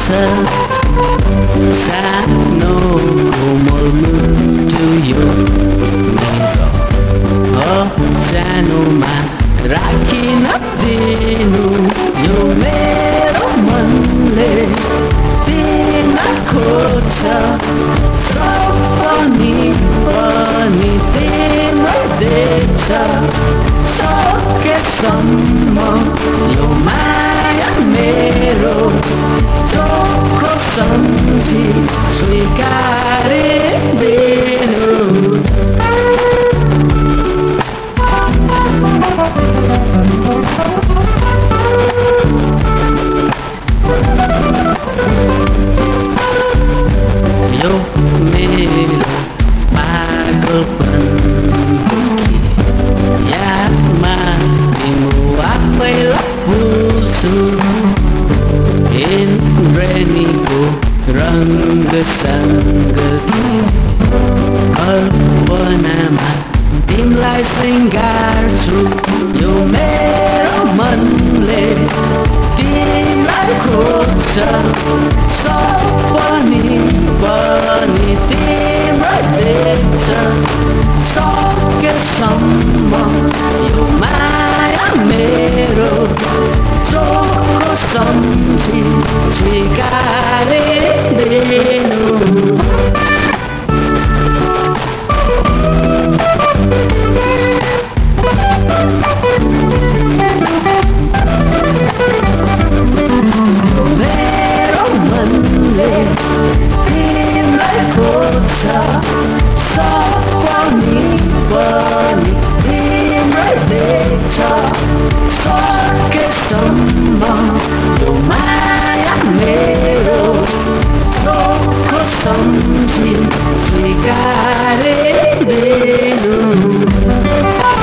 सानो कोमल मुटु यो मेरो सानोमा राखिन दिनु यो मेरो मनले दिन खोज्छ सपनी पनि तिम्रो देख्छ सकेसम्म यो माया मेरो चोखो सम्झी स्वीकारिदिनु यो मेरो पागलपन यादमा तिम्रो आफैलाई भुल्छु इन्द्रेणीको रङसँग कल्पनामा तिमीलाई शृङ्गार्छु यो मेरो मनले तिमीलाई खोज्छ सपनी पनि तिम्रो देख्छ सकेसम्म यो माया मेरो चोखो सम्झी स्वीकारिदिनु मेरो मनले तिमीलाई खोज्छ सपनी पनि तिम्रो देख्छ सकेसम्म यो माया मेरो चोखो सम्झी स्वीकारिदिनु